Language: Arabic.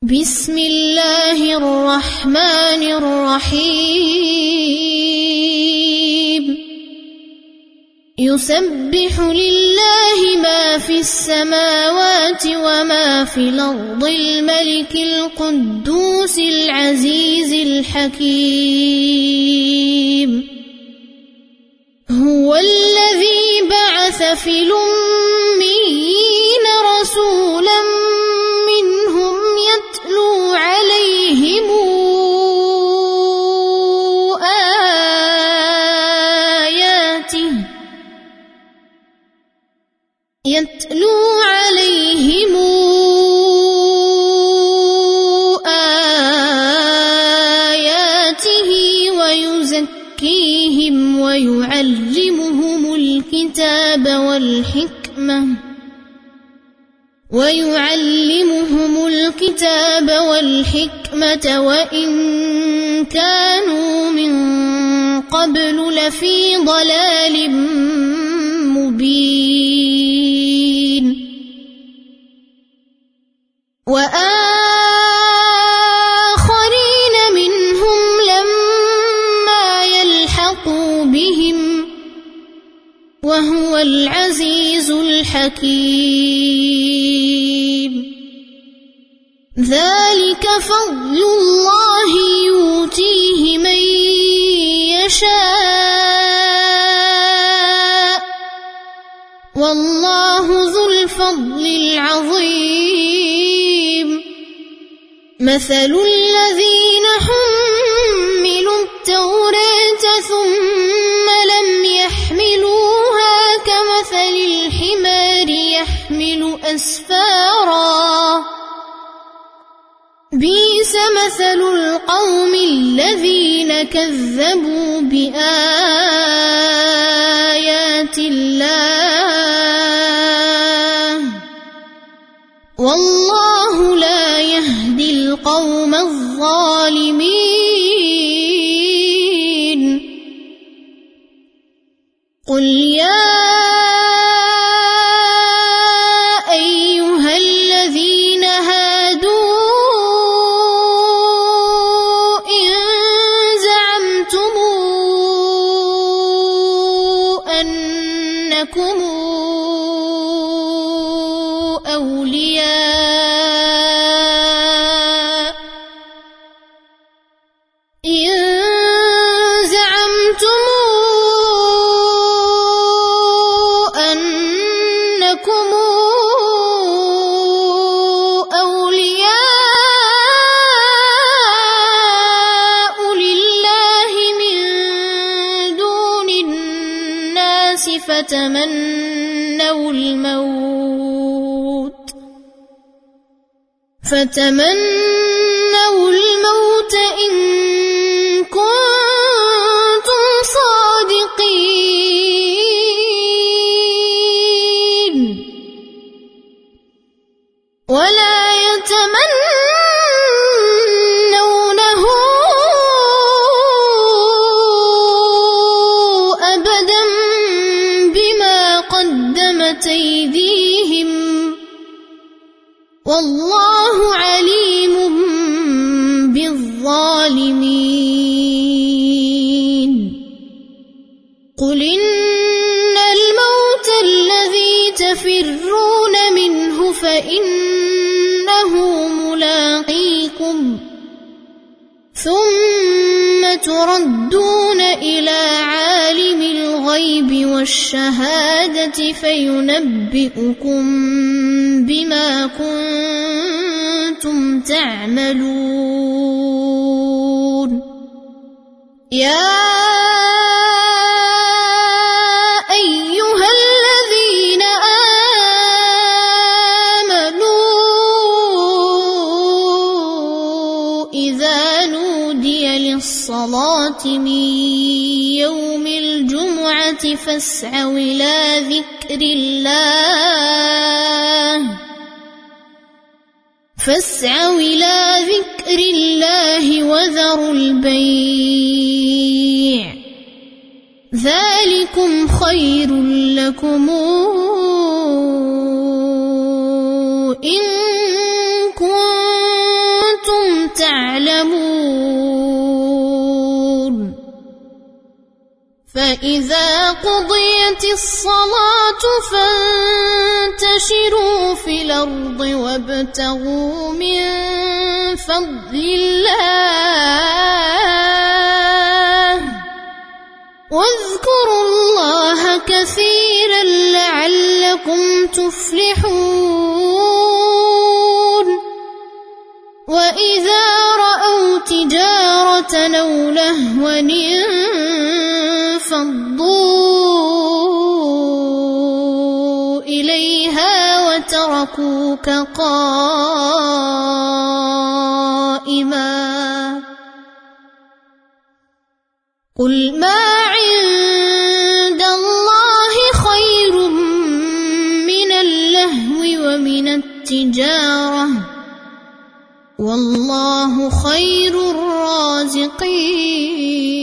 بسم الله الرحمن الرحيم يسبح لله ما في السماوات وما في الأرض الملك القدوس العزيز الحكيم هو الذي بعث في الأميين رسولا منهم يتلو عليهم آياته ويزكيهم ويعلمهم الكتاب والحكمة وإن كانوا من قبل لفي ضلال مبين وآخرين منهم لما يلحقوا بهم وهو العزيز الحكيم ذلك فضل الله يؤتيه من يشاء والله ذو الفضل العظيم مثل الذين حملوا التوراة ثم لم يحملوها كمثل الحمار يحمل أسفارا بئس مثل القوم الذين كذبوا بآيات الله والله لا يهدي القوم الظالمين قل يا أيها الذين هادوا إن زعمتم أنكم فتمنوا الموت إن كنتم صادقين ولا يتمنونه أبدا بما قدمت أيديهم والله عليم بالظالمين قل إن الموت الذي تفرون منه فإنه ملاقيكم ثم تردون إلى عالم الغيب والشهادة فينبئكم بما كنتم تعملون يا أيها الذين آمنوا إذا نودي للصلاة من يوم الجمعة فاسعوا إلى ذكر الله وذروا البيع ذلكم خير لكم إن كنتم فإذا قضيت الصلاة فانتشروا في الأرض وابتغوا من فضل الله واذكروا الله كثيرا لعلكم تفلحون وإذا رأوا تجارة أو لهوا انفضوا إليها وتركوك قائما قل ما عند الله خير من اللهو ومن التجارة والله خير الرازقين